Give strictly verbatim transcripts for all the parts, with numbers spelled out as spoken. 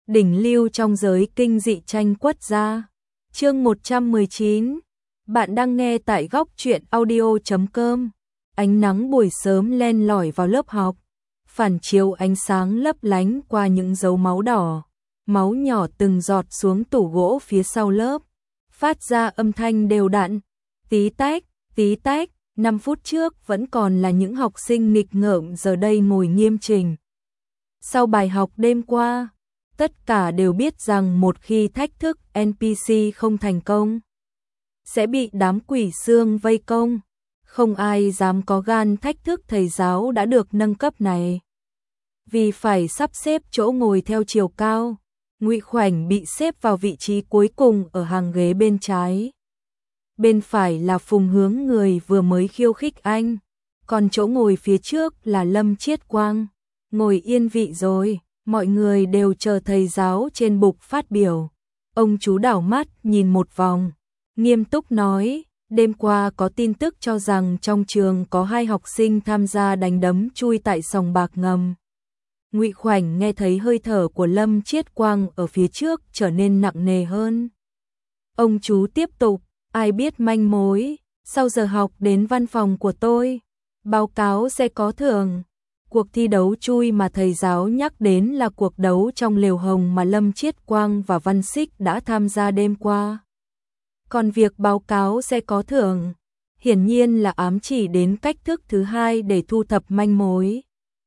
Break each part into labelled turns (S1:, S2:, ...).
S1: đỉnh lưu trong giới kinh dị tranh quất gia. Chương một trăm mười chín. Bạn đang nghe tại góc truyện audio chấm com. Ánh nắng buổi sớm len lỏi vào lớp học, phản chiếu ánh sáng lấp lánh qua những dấu máu đỏ. Máu nhỏ từng giọt xuống tủ gỗ phía sau lớp, phát ra âm thanh đều đặn. Tí tách, tí tách, năm phút trước vẫn còn là những học sinh nghịch ngợm, giờ đây ngồi nghiêm chỉnh. Sau bài học đêm qua, tất cả đều biết rằng một khi thách thức en pê xê không thành công, sẽ bị đám quỷ xương vây công. Không ai dám có gan thách thức thầy giáo đã được nâng cấp này. Vì phải sắp xếp chỗ ngồi theo chiều cao, Ngụy Khoảnh bị xếp vào vị trí cuối cùng ở hàng ghế bên trái. Bên phải là Phùng Hướng, người vừa mới khiêu khích anh, còn chỗ ngồi phía trước là Lâm Chiết Quang. Ngồi yên vị rồi, mọi người đều chờ thầy giáo trên bục phát biểu. Ông chú đảo mắt nhìn một vòng, nghiêm túc nói, đêm qua có tin tức cho rằng trong trường có hai học sinh tham gia đánh đấm chui tại sòng bạc ngầm. Ngụy Khoảnh nghe thấy hơi thở của Lâm Chiết Quang ở phía trước trở nên nặng nề hơn. Ông chú tiếp tục, ai biết manh mối, sau giờ học đến văn phòng của tôi, báo cáo sẽ có thưởng. Cuộc thi đấu chui mà thầy giáo nhắc đến là cuộc đấu trong lều hồng mà Lâm Chiết Quang và Văn Xích đã tham gia đêm qua. Còn việc báo cáo sẽ có thưởng, hiển nhiên là ám chỉ đến cách thức thứ hai để thu thập manh mối.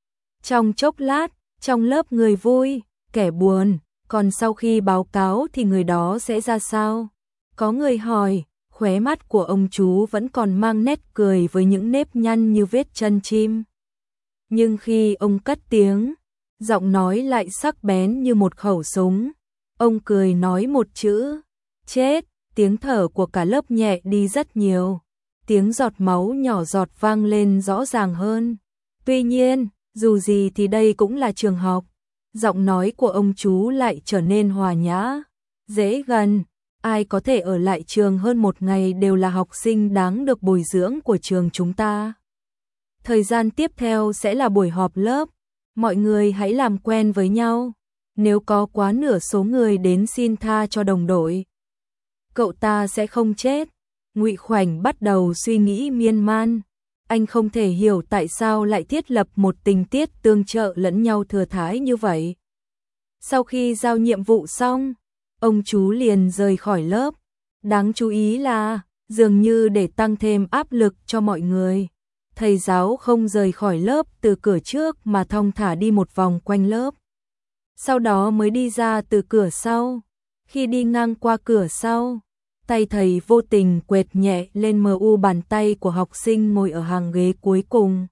S1: Trong chốc lát, trong lớp người vui, kẻ buồn, còn sau khi báo cáo thì người đó sẽ ra sao? Có người hỏi, khóe mắt của ông chú vẫn còn mang nét cười với những nếp nhăn như vết chân chim. Nhưng khi ông cất tiếng, giọng nói lại sắc bén như một khẩu súng. Ông cười nói một chữ, chết. Tiếng thở của cả lớp nhẹ đi rất nhiều. Tiếng giọt máu nhỏ giọt vang lên rõ ràng hơn. Tuy nhiên, dù gì thì đây cũng là trường học. Giọng nói của ông chú lại trở nên hòa nhã, dễ gần. Ai có thể ở lại trường hơn một ngày đều là học sinh đáng được bồi dưỡng của trường chúng ta. Thời gian tiếp theo sẽ là buổi họp lớp. Mọi người hãy làm quen với nhau. Nếu có quá nửa số người đến xin tha cho đồng đội, cậu ta sẽ không chết. Ngụy Khoảnh bắt đầu suy nghĩ miên man. Anh không thể hiểu tại sao lại thiết lập một tình tiết tương trợ lẫn nhau thừa thãi như vậy. Sau khi giao nhiệm vụ xong, ông chú liền rời khỏi lớp. Đáng chú ý là, dường như để tăng thêm áp lực cho mọi người, thầy giáo không rời khỏi lớp từ cửa trước mà thong thả đi một vòng quanh lớp. Sau đó mới đi ra từ cửa sau. Khi đi ngang qua cửa sau, tay thầy vô tình quệt nhẹ lên mờ u bàn tay của học sinh ngồi ở hàng ghế cuối cùng.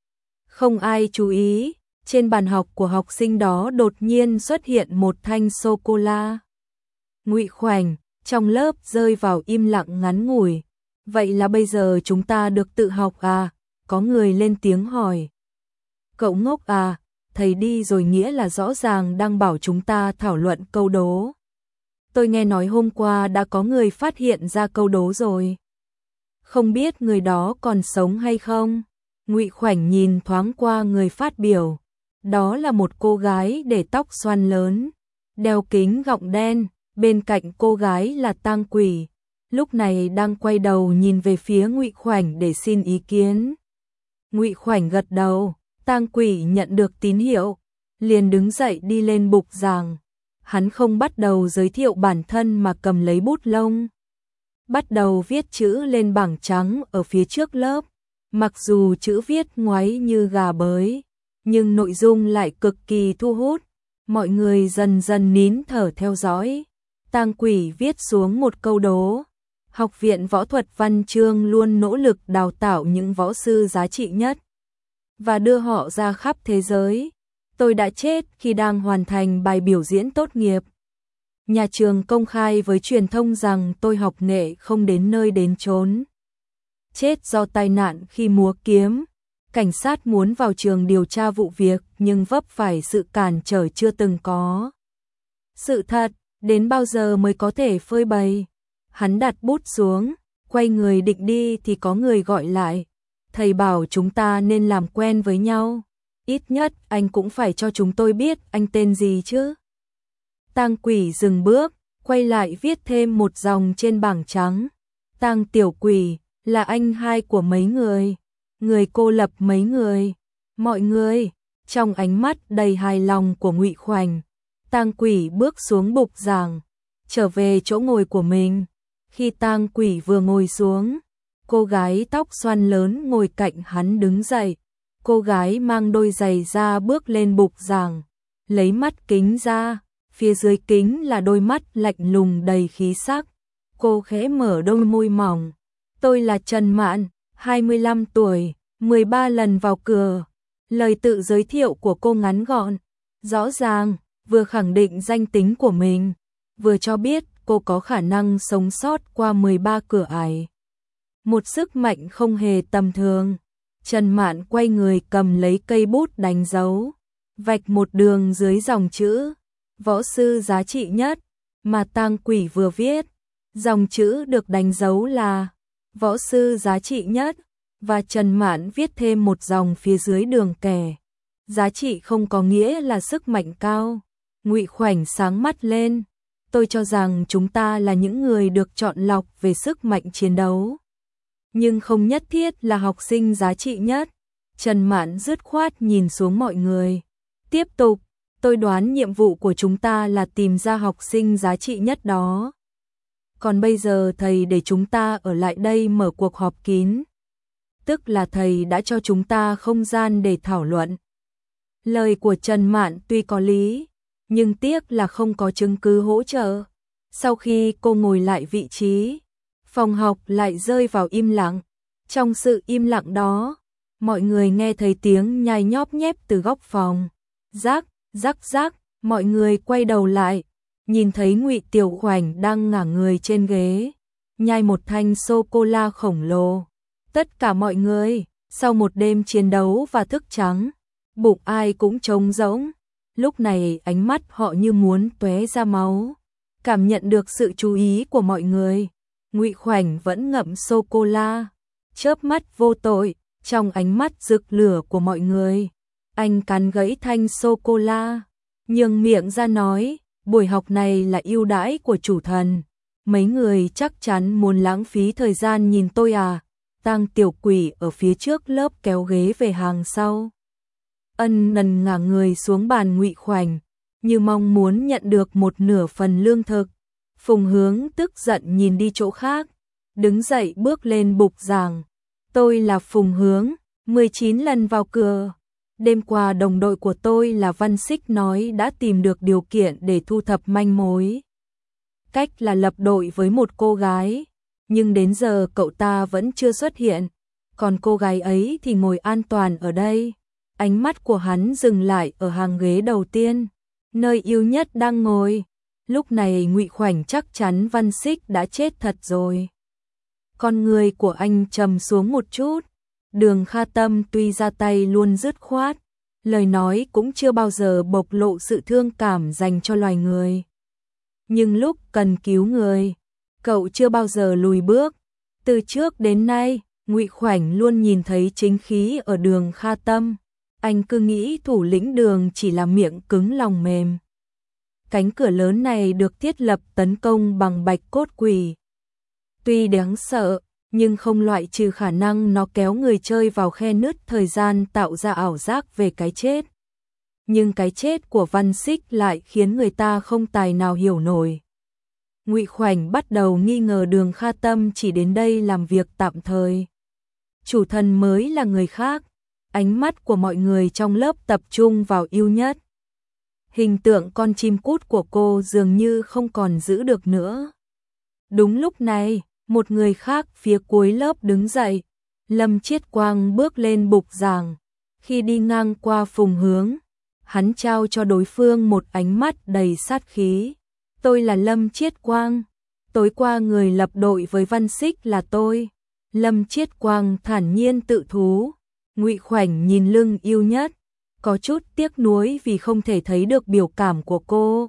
S1: Không ai chú ý, trên bàn học của học sinh đó đột nhiên xuất hiện một thanh sô-cô-la. Ngụy Khoảnh, trong lớp rơi vào im lặng ngắn ngủi. Vậy là bây giờ chúng ta được tự học à? Có người lên tiếng hỏi. Cậu ngốc à, thầy đi rồi nghĩa là rõ ràng đang bảo chúng ta thảo luận câu đố. Tôi nghe nói hôm qua đã có người phát hiện ra câu đố rồi. Không biết người đó còn sống hay không? Ngụy Khoảnh nhìn thoáng qua người phát biểu. Đó là một cô gái để tóc xoăn lớn, đeo kính gọng đen, bên cạnh cô gái là tang quỷ. Lúc này đang quay đầu nhìn về phía Ngụy Khoảnh để xin ý kiến. Ngụy Khoảnh gật đầu, tang quỷ nhận được tín hiệu, liền đứng dậy đi lên bục giảng. Hắn không bắt đầu giới thiệu bản thân mà cầm lấy bút lông, bắt đầu viết chữ lên bảng trắng ở phía trước lớp. Mặc dù chữ viết ngoáy như gà bới, nhưng nội dung lại cực kỳ thu hút. Mọi người dần dần nín thở theo dõi. Tang quỷ viết xuống một câu đố. Học viện Võ thuật Văn Chương luôn nỗ lực đào tạo những võ sư giá trị nhất và đưa họ ra khắp thế giới. Tôi đã chết khi đang hoàn thành bài biểu diễn tốt nghiệp. Nhà trường công khai với truyền thông rằng tôi học nghệ không đến nơi đến chốn. Chết do tai nạn khi múa kiếm. Cảnh sát muốn vào trường điều tra vụ việc nhưng vấp phải sự cản trở chưa từng có. Sự thật, đến bao giờ mới có thể phơi bày? Hắn đặt bút xuống, quay người định đi thì có người gọi lại. Thầy bảo chúng ta nên làm quen với nhau. Ít nhất anh cũng phải cho chúng tôi biết anh tên gì chứ. Tang Quỷ dừng bước, quay lại viết thêm một dòng trên bảng trắng. Tang tiểu quỷ, là anh hai của mấy người. Người cô lập mấy người. Mọi người, trong ánh mắt đầy hài lòng của Ngụy Khoảnh, Tang Quỷ bước xuống bục giảng, trở về chỗ ngồi của mình. Khi Tang Quỷ vừa ngồi xuống, cô gái tóc xoăn lớn ngồi cạnh hắn đứng dậy. Cô gái mang đôi giày da bước lên bục giảng, lấy mắt kính ra, phía dưới kính là đôi mắt lạnh lùng đầy khí sắc. Cô khẽ mở đôi môi mỏng. Tôi là Trần Mạn, hai mươi lăm tuổi, mười ba lần vào cửa. Lời tự giới thiệu của cô ngắn gọn, rõ ràng, vừa khẳng định danh tính của mình, vừa cho biết cô có khả năng sống sót qua mười ba cửa ải. Một sức mạnh không hề tầm thường. Trần Mạn quay người cầm lấy cây bút đánh dấu, vạch một đường dưới dòng chữ võ sư giá trị nhất mà Tang Quỷ vừa viết. Dòng chữ được đánh dấu là võ sư giá trị nhất, và Trần Mạn viết thêm một dòng phía dưới đường kẻ. Giá trị không có nghĩa là sức mạnh cao. Ngụy Khoảnh sáng mắt lên. Tôi cho rằng chúng ta là những người được chọn lọc về sức mạnh chiến đấu, nhưng không nhất thiết là học sinh giá trị nhất. Trần Mạn dứt khoát nhìn xuống mọi người. Tiếp tục, tôi đoán nhiệm vụ của chúng ta là tìm ra học sinh giá trị nhất đó. Còn bây giờ thầy để chúng ta ở lại đây mở cuộc họp kín. Tức là thầy đã cho chúng ta không gian để thảo luận. Lời của Trần Mạn tuy có lý, nhưng tiếc là không có chứng cứ hỗ trợ. Sau khi cô ngồi lại vị trí, phòng học lại rơi vào im lặng. Trong sự im lặng đó, mọi người nghe thấy tiếng nhai nhóp nhép từ góc phòng. Rắc, rắc rắc, mọi người quay đầu lại, nhìn thấy Ngụy Tiểu Khoảnh đang ngả người trên ghế, nhai một thanh sô-cô-la khổng lồ. Tất cả mọi người, sau một đêm chiến đấu và thức trắng, bụng ai cũng trống rỗng. Lúc này ánh mắt họ như muốn tóe ra máu. Cảm nhận được sự chú ý của mọi người, Ngụy Khoảnh vẫn ngậm sô-cô-la, chớp mắt vô tội. Trong ánh mắt rực lửa của mọi người, anh cắn gãy thanh sô-cô-la, nhường miệng ra nói, buổi học này là ưu đãi của chủ thần. Mấy người chắc chắn muốn lãng phí thời gian nhìn tôi à? Tang Tiểu Quỷ ở phía trước lớp kéo ghế về hàng sau. Ân nần ngả người xuống bàn Ngụy Khoảnh, như mong muốn nhận được một nửa phần lương thực. Phùng Hướng tức giận nhìn đi chỗ khác, đứng dậy bước lên bục giảng. Tôi là Phùng Hướng, mười chín lần vào cửa. Đêm qua đồng đội của tôi là Văn Xích nói đã tìm được điều kiện để thu thập manh mối. Cách là lập đội với một cô gái, nhưng đến giờ cậu ta vẫn chưa xuất hiện. Còn cô gái ấy thì ngồi an toàn ở đây. Ánh mắt của hắn dừng lại ở hàng ghế đầu tiên, nơi yêu nhất đang ngồi. Lúc này Ngụy Khoảnh chắc chắn Văn Xích đã chết thật rồi. Con người của anh trầm xuống một chút. Đường Kha Tâm tuy ra tay luôn dứt khoát, lời nói cũng chưa bao giờ bộc lộ sự thương cảm dành cho loài người. Nhưng lúc cần cứu người, cậu chưa bao giờ lùi bước. Từ trước đến nay, Ngụy Khoảnh luôn nhìn thấy chính khí ở Đường Kha Tâm. Anh cứ nghĩ thủ lĩnh Đường chỉ là miệng cứng lòng mềm. Cánh cửa lớn này được thiết lập tấn công bằng bạch cốt quỷ. Tuy đáng sợ, nhưng không loại trừ khả năng nó kéo người chơi vào khe nứt thời gian tạo ra ảo giác về cái chết. Nhưng cái chết của Văn Xích lại khiến người ta không tài nào hiểu nổi. Ngụy Khoảnh bắt đầu nghi ngờ Đường Kha Tâm chỉ đến đây làm việc tạm thời. Chủ thần mới là người khác. Ánh mắt của mọi người trong lớp tập trung vào yêu nhất. Hình tượng con chim cút của cô dường như không còn giữ được nữa. Đúng lúc này, một người khác phía cuối lớp đứng dậy. Lâm Chiết Quang bước lên bục giảng. Khi đi ngang qua Phùng Hướng, hắn trao cho đối phương một ánh mắt đầy sát khí. Tôi là Lâm Chiết Quang. Tối qua người lập đội với Văn Xích là tôi. Lâm Chiết Quang thản nhiên tự thú. Ngụy Khoảnh nhìn lưng yêu nhất, có chút tiếc nuối vì không thể thấy được biểu cảm của cô.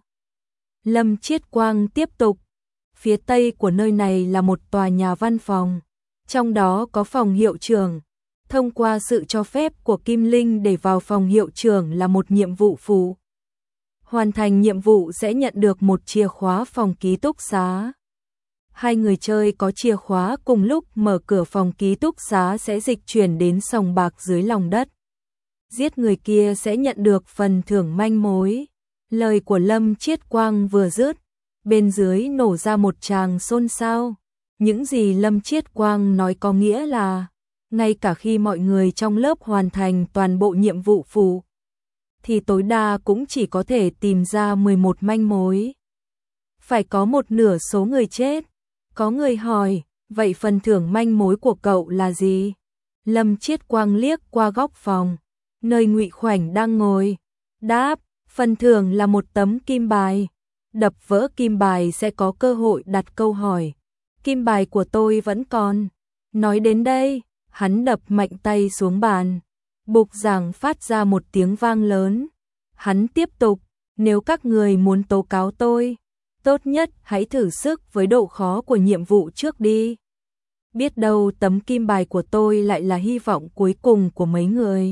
S1: Lâm Chiết Quang tiếp tục. Phía tây của nơi này là một tòa nhà văn phòng, trong đó có phòng hiệu trưởng. Thông qua sự cho phép của Kim Linh để vào phòng hiệu trưởng là một nhiệm vụ phụ. hoàn thành nhiệm vụ sẽ nhận được một chìa khóa phòng ký túc xá. Hai người chơi có chìa khóa cùng lúc mở cửa phòng ký túc xá sẽ dịch chuyển đến sòng bạc dưới lòng đất. Giết người kia sẽ nhận được phần thưởng manh mối. Lời của Lâm Chiết Quang vừa dứt, bên dưới nổ ra một tràng xôn xao. Những gì Lâm Chiết Quang nói có nghĩa là, ngay cả khi mọi người trong lớp hoàn thành toàn bộ nhiệm vụ phụ, thì tối đa cũng chỉ có thể tìm ra mười một manh mối. Phải có một nửa số người chết. Có người hỏi, vậy phần thưởng manh mối của cậu là gì? Lâm Chiết Quang liếc qua góc phòng, nơi Ngụy Khoảnh đang ngồi. Đáp, phần thưởng là một tấm kim bài. Đập vỡ kim bài sẽ có cơ hội đặt câu hỏi. Kim bài của tôi vẫn còn. Nói đến đây, hắn đập mạnh tay xuống bàn. Bục giảng phát ra một tiếng vang lớn. Hắn tiếp tục, nếu các người muốn tố cáo tôi, tốt nhất hãy thử sức với độ khó của nhiệm vụ trước đi. Biết đâu tấm kim bài của tôi lại là hy vọng cuối cùng của mấy người.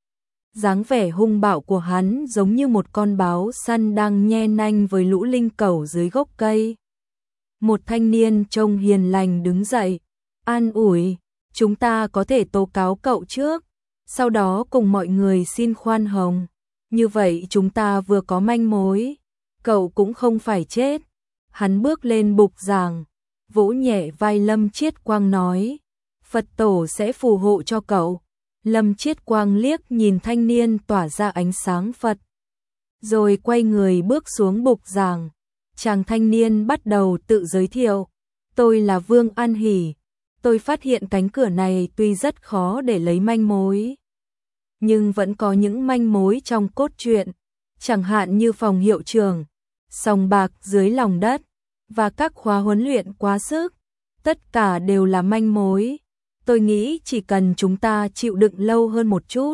S1: Dáng vẻ hung bạo của hắn giống như một con báo săn đang nhe nanh với lũ linh cẩu dưới gốc cây. Một thanh niên trông hiền lành đứng dậy, an ủi, chúng ta có thể tố cáo cậu trước, sau đó cùng mọi người xin khoan hồng. Như vậy chúng ta vừa có manh mối, cậu cũng không phải chết. Hắn bước lên bục giảng, vỗ nhẹ vai Lâm Chiết Quang nói, Phật tổ sẽ phù hộ cho cậu. Lâm Chiết Quang liếc nhìn thanh niên tỏa ra ánh sáng Phật, rồi quay người bước xuống bục giảng. Chàng thanh niên bắt đầu tự giới thiệu, tôi là Vương An Hỷ, tôi phát hiện cánh cửa này tuy rất khó để lấy manh mối, nhưng vẫn có những manh mối trong cốt truyện, chẳng hạn như phòng hiệu trưởng, sòng bạc dưới lòng đất, và các khóa huấn luyện quá sức, tất cả đều là manh mối. Tôi nghĩ chỉ cần chúng ta chịu đựng lâu hơn một chút,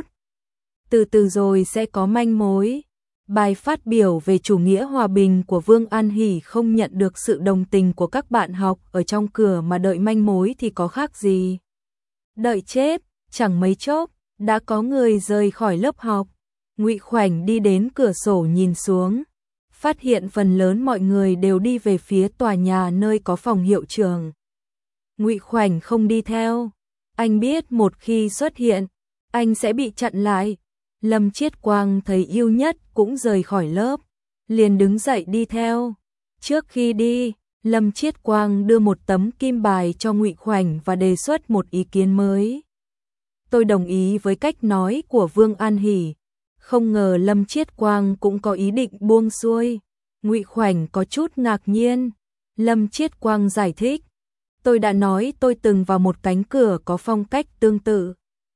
S1: từ từ rồi sẽ có manh mối. Bài phát biểu về chủ nghĩa hòa bình của Vương An Hỷ không nhận được sự đồng tình của các bạn học, ở trong cửa mà đợi manh mối thì có khác gì đợi chết. Chẳng mấy chốc đã có người rời khỏi lớp học. Ngụy Khoảnh đi đến cửa sổ nhìn xuống, phát hiện phần lớn mọi người đều đi về phía tòa nhà nơi có phòng hiệu trưởng. Ngụy Khoảnh không đi theo, anh biết một khi xuất hiện, anh sẽ bị chặn lại. Lâm Chiết Quang thấy yêu nhất cũng rời khỏi lớp, liền đứng dậy đi theo. Trước khi đi, Lâm Chiết Quang đưa một tấm kim bài cho Ngụy Khoảnh và đề xuất một ý kiến mới. Tôi đồng ý với cách nói của Vương An Hỷ. Không ngờ Lâm Chiết Quang cũng có ý định buông xuôi. Ngụy Khoảnh có chút ngạc nhiên. Lâm Chiết Quang giải thích, tôi đã nói tôi từng vào một cánh cửa có phong cách tương tự.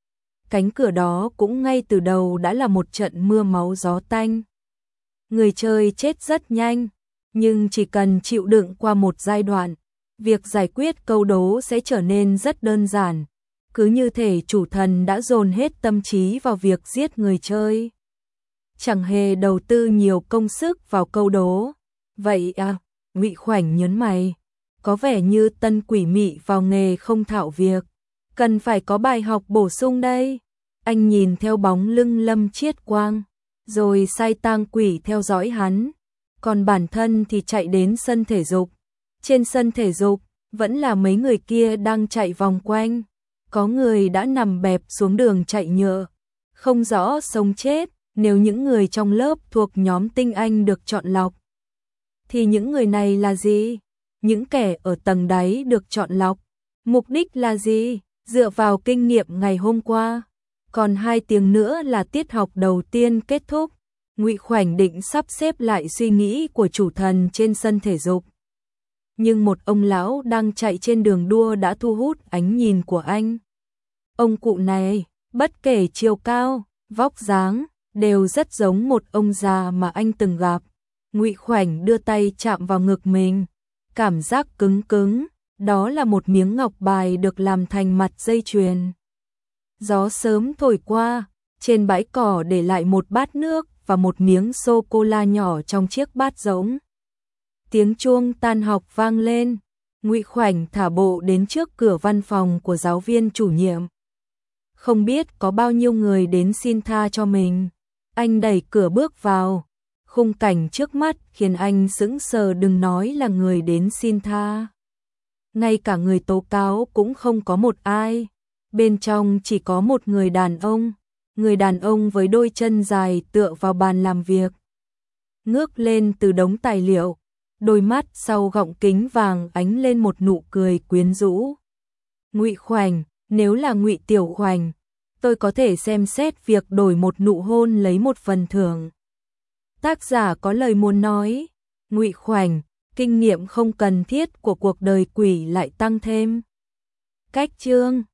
S1: Cánh cửa đó cũng ngay từ đầu đã là một trận mưa máu gió tanh. Người chơi chết rất nhanh, nhưng chỉ cần chịu đựng qua một giai đoạn, việc giải quyết câu đố sẽ trở nên rất đơn giản. Cứ như thể chủ thần đã dồn hết tâm trí vào việc giết người chơi, chẳng hề đầu tư nhiều công sức vào câu đố. Vậy à? Ngụy Khoảnh nhớn mày, có vẻ như tân quỷ mị vào nghề không thạo việc, cần phải có bài học bổ sung đây. Anh nhìn theo bóng lưng Lâm Chiết Quang, rồi sai tang quỷ theo dõi hắn, còn bản thân thì chạy đến sân thể dục. Trên sân thể dục, vẫn là mấy người kia đang chạy vòng quanh, có người đã nằm bẹp xuống đường chạy nhựa, không rõ sống chết. Nếu những người trong lớp thuộc nhóm tinh anh được chọn lọc, thì những người này là gì? Những kẻ ở tầng đáy được chọn lọc, mục đích là gì? Dựa vào kinh nghiệm ngày hôm qua, còn hai tiếng nữa là tiết học đầu tiên kết thúc. Ngụy Khoảnh định sắp xếp lại suy nghĩ của chủ thần trên sân thể dục, nhưng một ông lão đang chạy trên đường đua đã thu hút ánh nhìn của anh. Ông cụ này, bất kể chiều cao, vóc dáng, đều rất giống một ông già mà anh từng gặp. Ngụy Khoảnh đưa tay chạm vào ngực mình, cảm giác cứng cứng, đó là một miếng ngọc bài được làm thành mặt dây chuyền. Gió sớm thổi qua, trên bãi cỏ để lại một bát nước và một miếng sô-cô-la nhỏ trong chiếc bát rỗng. Tiếng chuông tan học vang lên, Ngụy Khoảnh thả bộ đến trước cửa văn phòng của giáo viên chủ nhiệm. Không biết có bao nhiêu người đến xin tha cho mình. Anh đẩy cửa bước vào, Khung cảnh trước mắt khiến anh sững sờ, đừng nói là người đến xin tha. Ngay cả người tố cáo cũng không có một ai. Bên trong chỉ có một người đàn ông. Người đàn ông với đôi chân dài tựa vào bàn làm việc. Ngước lên từ đống tài liệu. Đôi mắt sau gọng kính vàng ánh lên một nụ cười quyến rũ. Ngụy Khoảnh, nếu là Ngụy Tiểu Khoảnh, tôi có thể xem xét việc đổi một nụ hôn lấy một phần thưởng. Tác giả có lời muốn nói. Ngụy Khoảnh, kinh nghiệm không cần thiết của cuộc đời quỷ lại tăng thêm. Cách chương